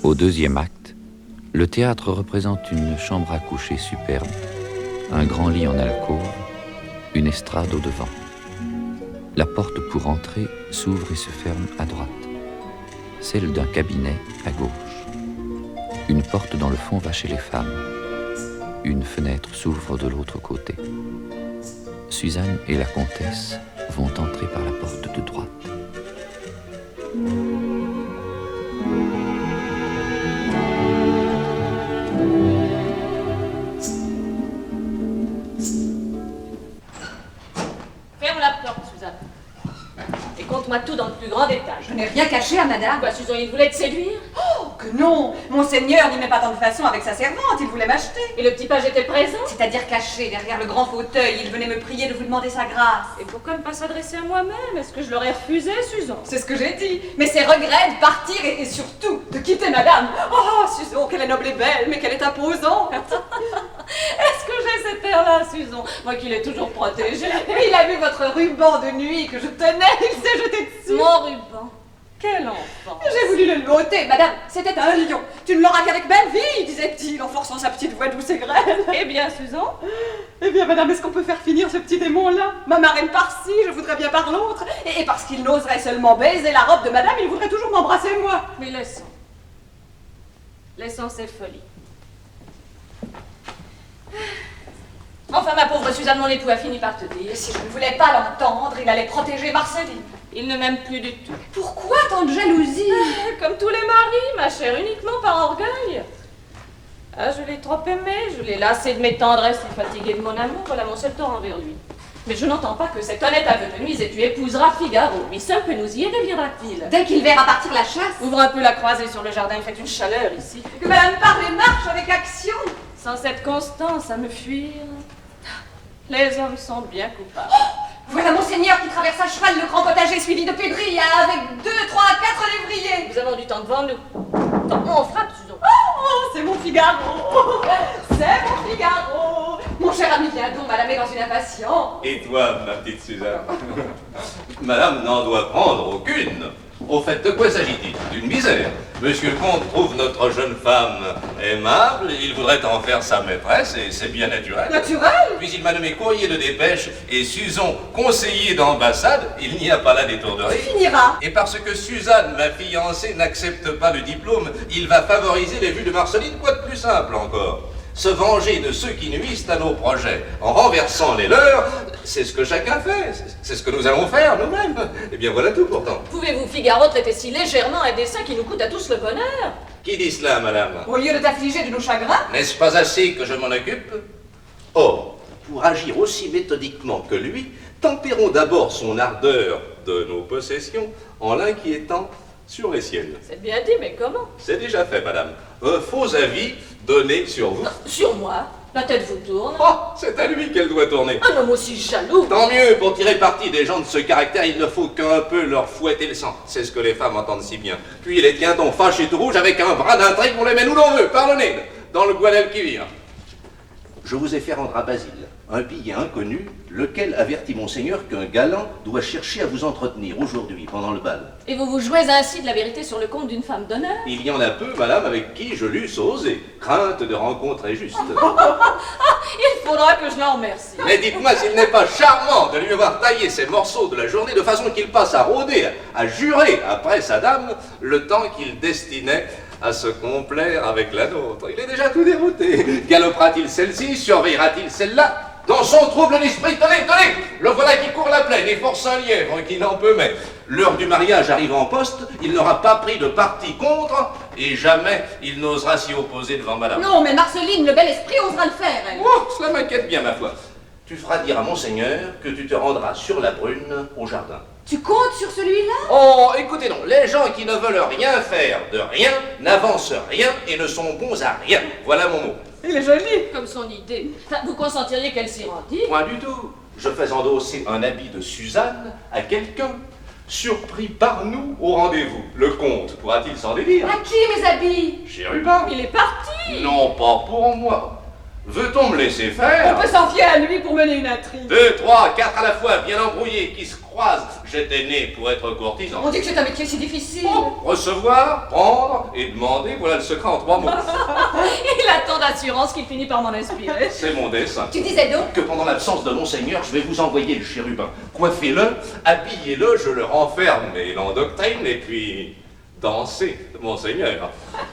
Au deuxième acte, le théâtre représente une chambre à coucher superbe, un grand lit en alcôve, une estrade au devant. La porte pour entrer s'ouvre et se ferme à droite, celle d'un cabinet à gauche. Une porte dans le fond va chez les femmes. Une fenêtre s'ouvre de l'autre côté. Suzanne et la comtesse vont entrer par la porte de droite. Ferme la porte, Suzanne. Et conte-moi tout dans le plus grand détail. Je n'ai rien caché à madame. Quoi, Suzanne, il voulait te séduire? Oh, que non! Monseigneur n'y met pas tant de façon avec sa servante, il voulait m'acheter. Et le petit page était présent? C'est-à-dire caché derrière le grand fauteuil, il venait me prier de vous demander sa grâce. Et pourquoi ne pas s'adresser à moi-même? Est-ce que je l'aurais refusé, Suzanne? C'est ce que j'ai dit, mais ses regrets de partir et surtout de quitter madame. Oh, Suzanne, qu'elle est noble et belle, mais qu'elle est imposante. Est-ce que j'ai cet air-là, Suzanne? Moi qui l'ai toujours protégé. Il a vu votre ruban de nuit que je tenais, il s'est jeté dessus. Mon ruban. Quel enfant! J'ai voulu le ôter, madame, c'était un lion. Tu ne l'auras qu'avec belle vie, disait-il, en forçant sa petite voix douce et grêle. Eh bien, Suzanne? Eh bien, madame, est-ce qu'on peut faire finir ce petit démon-là? Ma marraine par-ci, je voudrais bien par l'autre. Et parce qu'il n'oserait seulement baiser la robe de madame, il voudrait toujours m'embrasser, moi. Mais laissons. Laissons cette folie. Enfin, ma pauvre Suzanne, mon époux a fini par te dire. Et si je ne voulais pas l'entendre, il allait protéger Marceline. Il ne m'aime plus du tout. Pourquoi tant de jalousie? Comme tous les maris, ma chère, uniquement par orgueil. Ah, je l'ai trop aimé, je l'ai lassé de mes tendresses et fatigué de mon amour, voilà mon seul tort envers lui. Mais je n'entends pas que cet honnête aveu te nuise et tu épouseras Figaro. Lui seul peut nous y aider, viendra-t-il? Dès qu'il verra partir la chasse. Ouvre un peu la croisée sur le jardin, il fait une chaleur ici. Que madame parle et marche avec action. Sans cette constance à me fuir, les hommes sont bien coupables. Oh, voilà monseigneur qui traverse à cheval le grand potager suivi de pédrilles avec 2, 3, 4 lévriers. Nous avons du temps devant nous. On frappe, Suzanne. Oh, c'est mon Figaro. C'est mon Figaro. Mon cher ami, viens donc, madame est dans une impatience. Et toi, ma petite Suzanne? Madame n'en doit prendre aucune. Au fait, de quoi s'agit-il? D'une misère. Monsieur le comte trouve notre jeune femme aimable, il voudrait en faire sa maîtresse, et c'est bien naturel. Naturel? Puis il m'a nommé courrier de dépêche, et Suzanne, conseiller d'ambassade, il n'y a pas là d'étourderie. Tu finiras. Et parce que Suzanne, ma fiancée, n'accepte pas le diplôme, il va favoriser les vues de Marceline, quoi de plus simple encore? Se venger de ceux qui nuisent à nos projets, en renversant les leurs, c'est ce que chacun fait, c'est ce que nous allons faire nous-mêmes. Et bien voilà tout pourtant. Pouvez-vous, Figaro, traiter si légèrement un dessein qui nous coûte à tous le bonheur? Qui dit cela, madame? Au lieu de t'affliger de nos chagrins. N'est-ce pas assez que je m'en occupe? Or, pour agir aussi méthodiquement que lui, tempérons d'abord son ardeur de nos possessions en l'inquiétant sur les siennes. C'est bien dit, mais comment? C'est déjà fait, madame. Un faux avis donné sur vous. Sur moi? La tête vous tourne? Oh, c'est à lui qu'elle doit tourner. Un homme aussi jaloux! Tant mieux, pour tirer parti des gens de ce caractère, il ne faut qu'un peu leur fouetter le sang. C'est ce que les femmes entendent si bien. Puis les tiens-on fâchés tout rouge avec un bras d'intrigue, on les met où l'on veut, par le nez, dans le Guadalquivir. Je vous ai fait rendre à Basile un billet inconnu, lequel avertit monseigneur qu'un galant doit chercher à vous entretenir aujourd'hui, pendant le bal. Et vous vous jouez ainsi de la vérité sur le compte d'une femme d'honneur? Il y en a peu, madame, avec qui je l'eusse osé. Crainte de rencontre injuste. Il faudra que je l'en remercie. Mais dites-moi s'il n'est pas charmant de lui avoir taillé ces morceaux de la journée de façon qu'il passe à rôder, à jurer après sa dame, le temps qu'il destinait à se complaire avec la nôtre. Il est déjà tout dérouté. Galopera-t-il celle-ci? Surveillera-t-il celle-là? Dans son trouble d'esprit, tenez, le voilà qui court la plaine et force un lièvre qui n'en peut mais. L'heure du mariage arrive en poste, il n'aura pas pris de parti contre, et jamais il n'osera s'y opposer devant madame. Non, mais Marceline, le bel esprit, osera le faire, elle. Oh, cela m'inquiète bien, ma foi. Tu feras dire à monseigneur que tu te rendras sur la Brune au jardin. Tu comptes sur celui-là? Oh, écoutez donc, les gens qui ne veulent rien faire de rien n'avancent rien et ne sont bons à rien. Voilà mon mot. Il est joli. Comme son idée. Enfin, vous consentiriez qu'elle s'y rendît? Point du tout. Je fais endosser un habit de Suzanne à quelqu'un, surpris par nous au rendez-vous. Le comte pourra-t-il s'en délire? À qui mes habits? Chez Rubin. Il est parti! Non, pas pour moi. Veut-on me laisser faire? On peut s'en fier à lui pour mener une intrigue. 2, 3, 4 à la fois, bien embrouillés, qui se croisent. J'étais né pour être courtisan. On dit que c'est un métier si difficile. Oh, recevoir, prendre et demander, voilà le secret en 3 mots. Il a tant d'assurance qu'il finit par m'en inspirer. C'est mon dessin. Tu disais donc? Que pendant l'absence de monseigneur, je vais vous envoyer le chérubin. Coiffez-le, habillez-le, je le renferme et l'endoctrine, et puis dansez, monseigneur.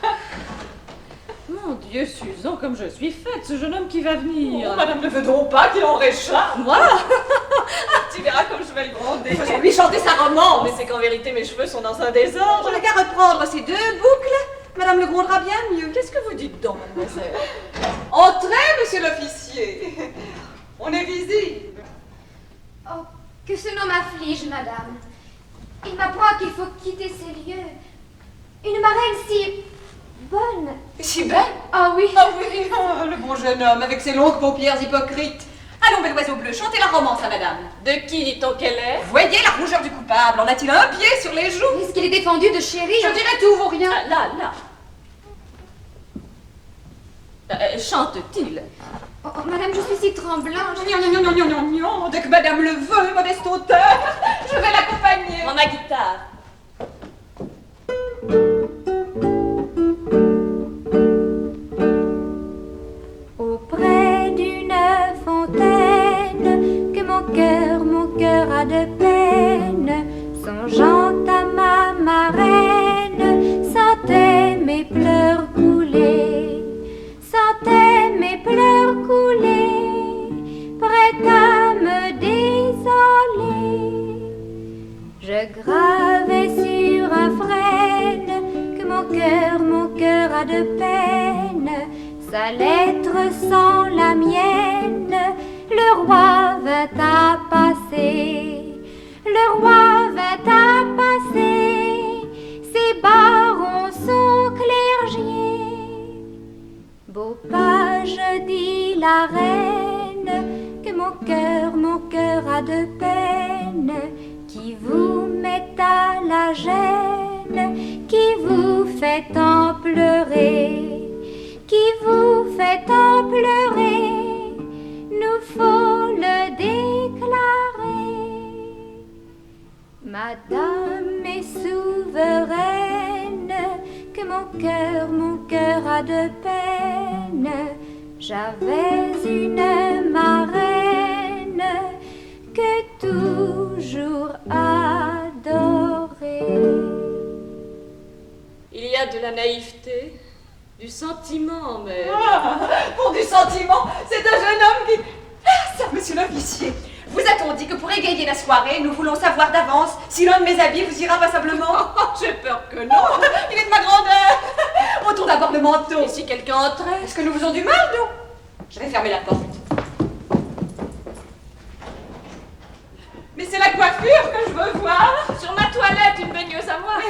Mon Dieu, Suzan, comme je suis faite, ce jeune homme qui va venir. Oh, madame ne veut donc pas qu'il en réchappe. Moi Tu verras comme je vais le gronder. Faut lui chanter sa romance. Mais c'est qu'en vérité, mes cheveux sont dans un désordre. Je n'ai qu'à reprendre ces 2 boucles. Madame le grondera bien mieux. Qu'est-ce que vous dites donc, mademoiselle? Entrez, monsieur l'officier. On est visible. Oh, que ce nom m'afflige, madame. Il m'apprend qu'il faut quitter ces lieux. Une marraine si bonne. Si belle. Ah oui. Ah oui, le bon jeune homme avec ses longues paupières hypocrites. Allons, bel oiseau bleu, chantez la romance à madame. De qui dit-on qu'elle est? Voyez la rougeur du coupable. En a-t-il un pied sur les joues? Est-ce qu'il est défendu de chérir? Je dirais tout, vaut rien. Ah, là. Chante-t-il? Oh, madame, je suis si tremblante. Non. Dès que madame le veut, modeste auteur, je vais l'accompagner. Prends ma guitare. Auprès d'une fontaine que mon cœur a de peine, songeant à ma marraine, sentais mes pleurs couler, prête à me désoler. Je gravais sur un frêne que mon cœur a de peine, sa lettre sans la mienne, le roi vint à passer, ses barons sont clergiers. Beau page, dit la reine, que mon cœur a de peine, qui vous met à la gêne, qui vous fait en pleurer. Nous faut le déclarer. Madame est souveraine, que mon cœur a de peine. J'avais une marraine que toujours adorée. Il y a de la naïveté, du sentiment, mais... Pour du sentiment, c'est un jeune homme qui... Ah, ça, monsieur l'officier, vous a-t-on dit que pour égayer la soirée, nous voulons savoir d'avance si l'un de mes habits vous ira passablement? J'ai peur que non. Il est de ma grandeur. Ôtons d'abord le manteau. Et si quelqu'un entrait? Est-ce que nous faisons du mal, nous? Je vais fermer la porte. Mais c'est la coiffure que je veux voir. Sur ma toilette, une baigneuse à moi.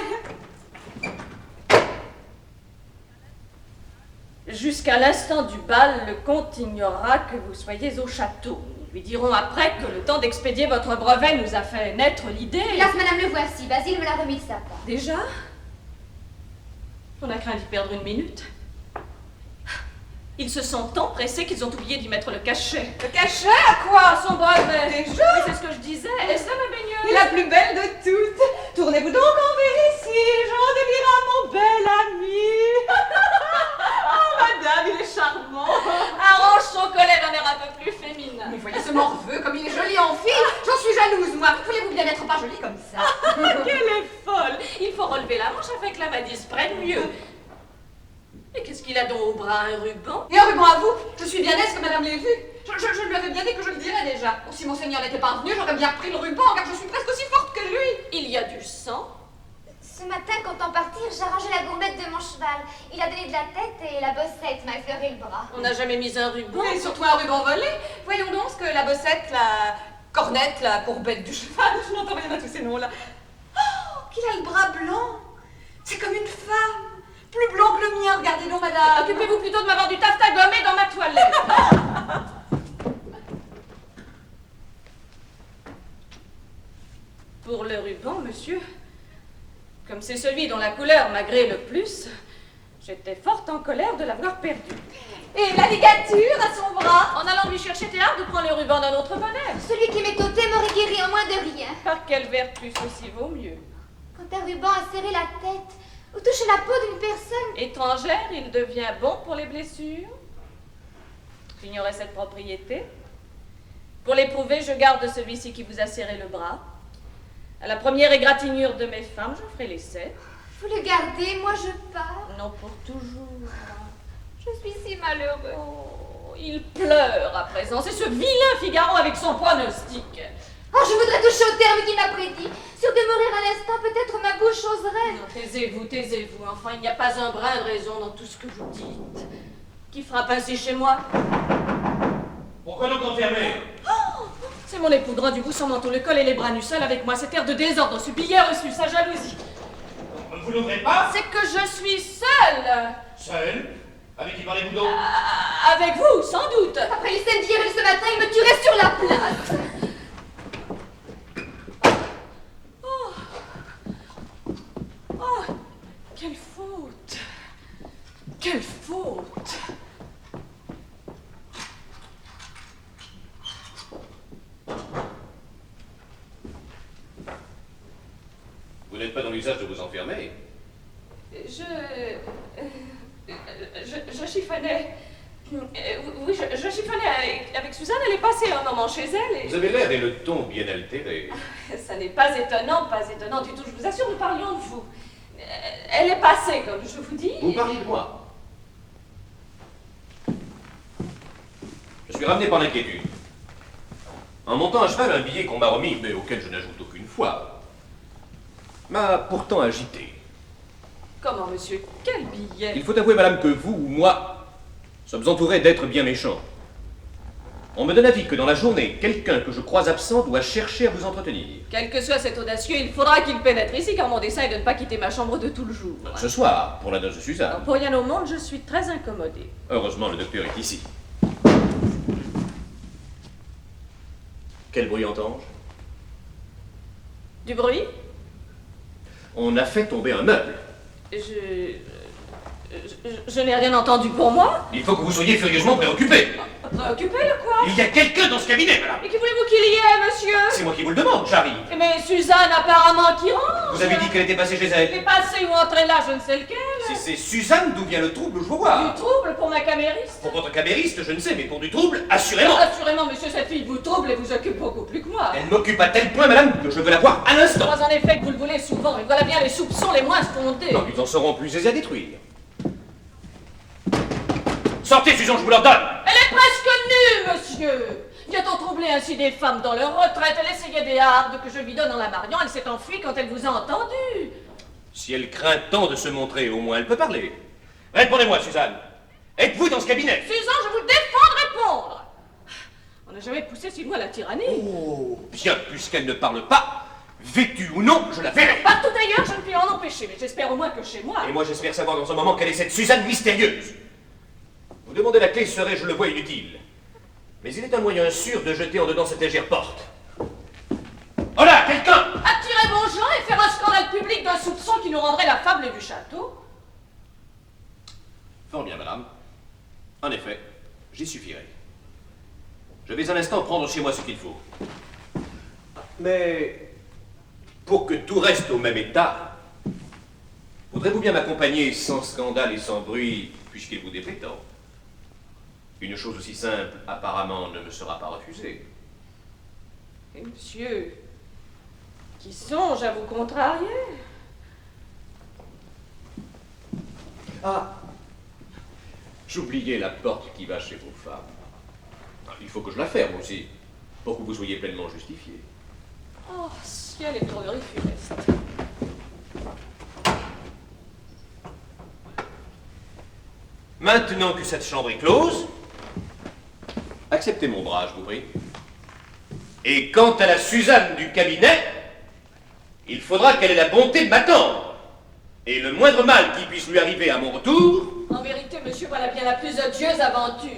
Jusqu'à l'instant du bal, le comte ignorera que vous soyez au château. Nous lui dirons après que le temps d'expédier votre brevet nous a fait naître l'idée. Hélas, madame, le voici. Basile me l'a remis de sa part. Déjà? On a craint d'y perdre une minute. Ils se sont tant pressés qu'ils ont oublié d'y mettre le cachet. Le cachet à quoi? Son brevet. Déjà? Oui, c'est ce que je disais. Est-ce là ma baigneuse? La plus belle de toutes. Tournez-vous donc envers ici, Jean de Lyra, mon bel ami. Oh, madame, il est charmant. Arrange son collet d'un air un peu plus féminin. Mais voyez ce morveux, comme il est joli en fille. J'en suis jalouse, moi. Voulez-vous bien être pas jolie comme ça? Qu'elle est folle. Il faut relever la manche afin que la Madisse prenne mieux. Et qu'est-ce qu'il a donc au bras, un ruban? Et un ruban à vous? Je suis bien aise que madame l'ait vu. Je lui avais bien dit que je le dirais déjà. Oh, si monseigneur n'était pas venu, j'aurais bien repris le ruban, car je suis presque aussi forte que lui. Il y a du sang. Ce matin, comptant partir, j'ai arrangé la gourmette de mon cheval. Il a donné de la tête et la bossette m'a effleuré le bras. On n'a jamais mis un ruban. Oui, surtout un ruban volé. Voyons donc ce que la bossette, la cornette, la courbette du cheval, je n'entends rien à tous ces noms-là. Oh, qu'il a le bras blanc. C'est comme une femme. Plus blanc que le mien, regardez donc, madame. Occupez-vous plutôt de m'avoir du taffetas gommé dans ma toilette. Pour le ruban, monsieur, comme c'est celui dont la couleur m'agrée le plus, j'étais fort en colère de l'avoir perdu. Et la ligature à son bras. En allant lui chercher tes hardes, prends le ruban d'un autre bonnet. Celui qui m'est ôté m'aurait guéri en moins de rien. Par quelle vertu ceci vaut mieux? Quand un ruban a serré la tête ou touché la peau d'une personne, Étrangère, il devient bon pour les blessures. J'ignorais cette propriété. Pour l'éprouver, je garde celui-ci qui vous a serré le bras. À la première égratignure de mes femmes, je ferai l'essai. vous le gardez, moi je pars. Non pour toujours. Je suis si malheureux. Oh, il pleure à présent. C'est ce vilain Figaro avec son pronostic. Oh, je voudrais toucher au terme qu'il m'a prédit. Sûr de mourir à l'instant, peut-être ma bouche oserait. Non, taisez-vous, taisez-vous. Enfin, il n'y a pas un brin de raison dans tout ce que vous dites. Qui frappe ainsi chez moi? Pourquoi donc enfermer? Oh, c'est mon époux du bout, son manteau, le col et les bras nus, seul avec moi. Cet air de désordre subit hier reçu, sa jalousie. Vous n'ouvrez pas? C'est que je suis seule. Seul? Avec qui parlez-vous donc? Avec vous, sans doute. Après les scènes d'hier et de ce matin, il me tuerait sur la place. Oh, quelle faute. Quelle faute. Vous n'êtes pas dans l'usage de vous enfermer. Je chiffonnais. Oui, je chiffonnais avec Suzanne. Elle est passée un moment chez elle et... Vous avez l'air et le ton bien altéré. Ça n'est pas étonnant du tout. Je vous assure, nous parlions de vous. Elle est passée, comme je vous dis. Vous parliez de moi. Je suis ramené par l'inquiétude. En montant à cheval, un billet qu'on m'a remis, mais auquel je n'ajoute aucune foi, m'a pourtant agité. Comment, monsieur? Quel billet? Il faut avouer, madame, que vous ou moi sommes entourés d'êtres bien méchants. On me donne avis que dans la journée, quelqu'un que je crois absent doit chercher à vous entretenir. Quel que soit cet audacieux, il faudra qu'il pénètre ici, car mon dessein est de ne pas quitter ma chambre de tout le jour. Ce soir, pour la noce de Suzanne. Alors, pour rien au monde, je suis très incommodée. Heureusement, le docteur est ici. Quel bruit entends-je? Du bruit? On a fait tomber un meuble. Je n'ai rien entendu pour moi. Il faut que vous soyez furieusement préoccupé. Préoccupé de quoi? Il y a quelqu'un dans ce cabinet, madame. Mais qui voulez-vous qu'il y ait, monsieur? C'est moi qui vous le demande, j'arrive. Mais Suzanne, apparemment, qui range. Vous avez dit qu'elle était passée chez Elle est elle. passée ou entrée là, je ne sais lequel. Si c'est Suzanne, d'où vient le trouble, je veux Du voir. trouble pour ma camériste. Pour votre camériste, je ne sais, mais pour du trouble, assurément. Assurément, monsieur, cette fille vous trouble et vous occupe beaucoup plus que moi. Elle m'occupe à tel point, madame, que je veux la voir à Je l'instant. crois en effet que vous le voulez souvent, et voilà bien les soupçons les moins fondés. Non, ils en seront plus aisés à détruire. Sortez, Suzanne, je vous l'ordonne. Elle est presque nue, monsieur. Vient-on troubler ainsi des femmes dans leur retraite? Elle essayait des hardes que je lui donne en la mariant. Elle s'est enfuie quand elle vous a entendu. Si elle craint tant de se montrer, au moins elle peut parler. Répondez-moi, Suzanne. Êtes-vous dans ce cabinet? Suzanne, je vous défends de répondre. On n'a jamais poussé si loin la tyrannie. Oh, bien, puisqu'elle ne parle pas, vêtue ou non, je la verrai. Partout ailleurs, je ne puis en empêcher, mais j'espère au moins que chez moi. Et moi, j'espère savoir dans un moment quelle est cette Suzanne mystérieuse. Vous demander la clé serait, je le vois, inutile. Mais il est un moyen sûr de jeter en dedans cette légère porte. Oh là, quelqu'un! Attirer vos gens et faire un scandale public d'un soupçon qui nous rendrait la fable du château. Fort bien, madame. En effet, j'y suffirai. Je vais un instant prendre chez moi ce qu'il faut. Mais, pour que tout reste au même état, voudrez-vous bien m'accompagner sans scandale et sans bruit, puisqu'il vous déplaît tant? Une chose aussi simple, apparemment, ne me sera pas refusée. Et monsieur, qui songe à vous contrarier? Ah, j'oubliais la porte qui va chez vos femmes. Il faut que je la ferme aussi, pour que vous soyez pleinement justifié. Oh, ciel et droguerie funeste. Maintenant que cette chambre est close, acceptez mon bras, je vous prie. Et quant à la Suzanne du cabinet, il faudra qu'elle ait la bonté de m'attendre. Et le moindre mal qui puisse lui arriver à mon retour... En vérité, monsieur, voilà bien la plus odieuse aventure.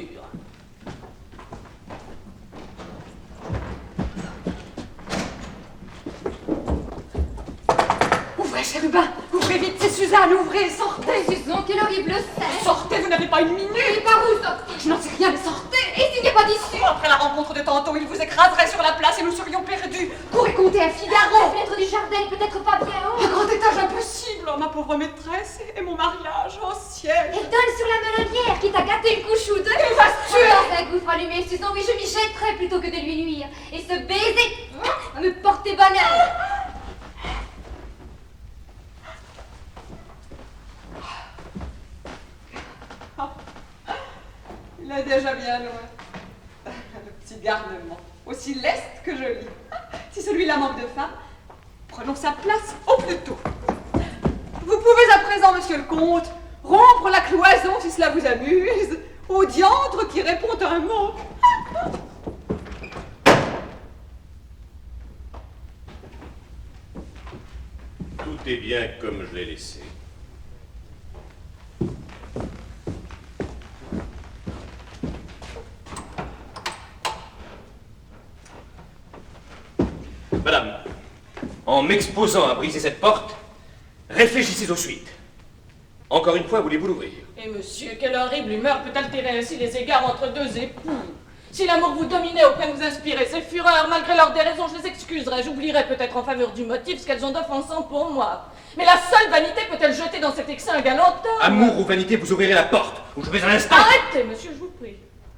Ouvrez, chérubin, ouvrez vite, c'est Suzanne, ouvrez, sortez. Suzanne, quelle horrible scène. Sortez, vous n'avez pas une minute. Et par où sortir? Je n'en sais rien, mais sortez. Et s'il n'y a pas d'issue? Après la rencontre de tantôt, il vous écraserait sur la place et nous serions perdus. Courez compter à La Figaro. fenêtre du jardin est peut-être pas bien haut. Un grand étage impossible. Oh, ma pauvre maîtresse et mon mariage. Oh, ciel. Elle donne sur la melonnière qui t'a gâté une couche ou deux. Elle va se tuer. Dans un gouffre allumé, Susan, oui, je m'y jetterais plutôt que de lui nuire. Et ce baiser va me porter bonheur. Il est déjà bien loin. Le petit garnement, aussi leste que joli. Si celui-là manque de faim, prenons sa place au plus tôt. Vous pouvez à présent, monsieur le comte, rompre la cloison si cela vous amuse, au diantre qui répond un mot. Tout est bien comme je l'ai laissé. Madame, en m'exposant à briser cette porte, réfléchissez aux suites. Encore une fois, voulez-vous l'ouvrir? Et monsieur, quelle horrible humeur peut altérer ainsi les égards entre deux époux? Si l'amour vous dominait au point de vous inspirer ces fureurs, malgré leur déraison, je les excuserais. J'oublierais peut-être en faveur du motif ce qu'elles ont d'offensant pour moi. Mais la seule vanité peut-elle jeter dans cet excès un galant homme? Amour ou vanité, vous ouvrirez la porte, ou je vais à l'instant... Arrêtez, monsieur, je vous prie.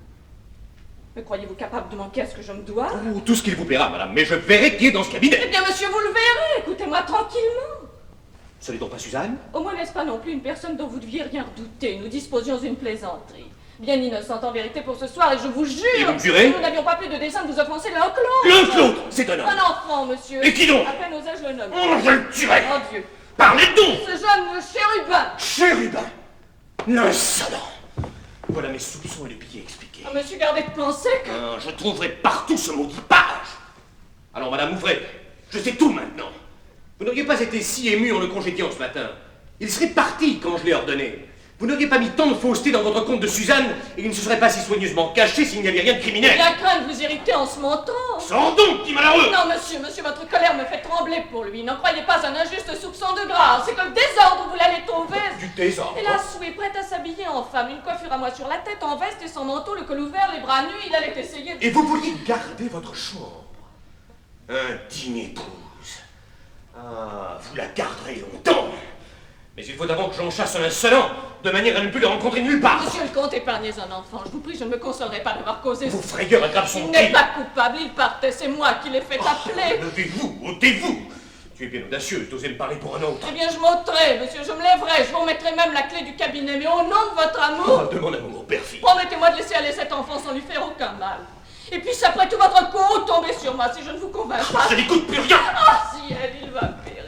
Me croyez-vous capable de manquer à ce que je me dois? Oh, tout ce qu'il vous plaira, madame, mais je verrai qui est dans ce cabinet. Eh bien, monsieur, vous le verrez. Écoutez-moi tranquillement. Ce n'est donc pas Suzanne? Au moins, n'est-ce pas non plus une personne dont vous deviez rien redouter? Nous disposions d'une plaisanterie. Bien innocente en vérité pour ce soir, et je vous jure... Et vous me jurez? que nous n'avions pas plus de dessein de vous offenser l'un que l'autre. L'un que l'autre, c'est un homme. Un enfant, monsieur. Et qui donc? À peine osais-je le nommer. Oh, je le tuerai. Oh Dieu. Parlez donc! Ce jeune chérubin. Chérubin! L'insolent! Voilà mes soupçons et le billet expliqué. Oh, monsieur, gardez de penser que... Je trouverai partout ce maudit page. Alors, madame, ouvrez. Je sais tout maintenant. Vous n'auriez pas été si ému en le congédiant ce matin. Il serait parti quand je l'ai ordonné. Vous n'auriez pas mis tant de fausseté dans votre compte de Suzanne et il ne se serait pas si soigneusement caché s'il n'y avait rien de criminel. Bien craint de vous irriter en se montant. Sors donc, petit malheureux! Non, monsieur, votre colère me fait trembler pour lui. N'en croyez pas un injuste soupçon de grâce. C'est que le désordre, vous l'allez trouver. Du désordre? Hélas, oui, prête à s'habiller en femme. Une coiffure à moi sur la tête, en veste et sans manteau, le col ouvert, les bras nus. Il allait essayer de... Et vous vouliez garder votre chambre. Indigne épouse. Ah, vous la garderez longtemps. Mais il faut d'abord que j'en chasse un insolent, de manière à ne plus le rencontrer nulle part. Monsieur le comte, épargnez un enfant. Je vous prie, je ne me consolerai pas d'avoir causé... Vos frayeurs aggravent son Il crime. n'est pas coupable, il partait, c'est moi qui l'ai fait appeler. Levez-vous, ôtez-vous. Tu es bien audacieuse d'oser me parler pour un autre. Eh bien, je m'ôterai, monsieur, je me lèverai, je vous remettrai même la clé du cabinet, mais au nom de votre amour... Oh, de mon amour, perfide. Promettez-moi de laisser aller cet enfant sans lui faire aucun mal. Et puis, si après tout votre coup, tombez sur moi, si je ne vous convainc pas... Je n'écoute plus rien. Ah, si elle, il va périr.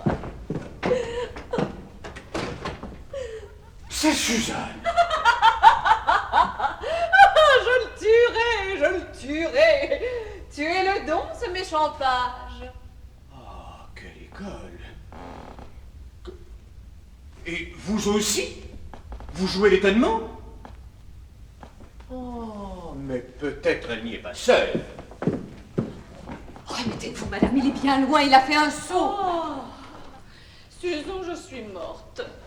C'est Suzanne. Je le tuerai. Tuez-le donc, ce méchant page. Ah, quelle école. Et vous aussi? Vous jouez l'étonnement? Oh, mais peut-être elle n'y est pas seule. Remettez-vous, madame, il est bien loin, il a fait un saut. Oh, Susan, je suis morte.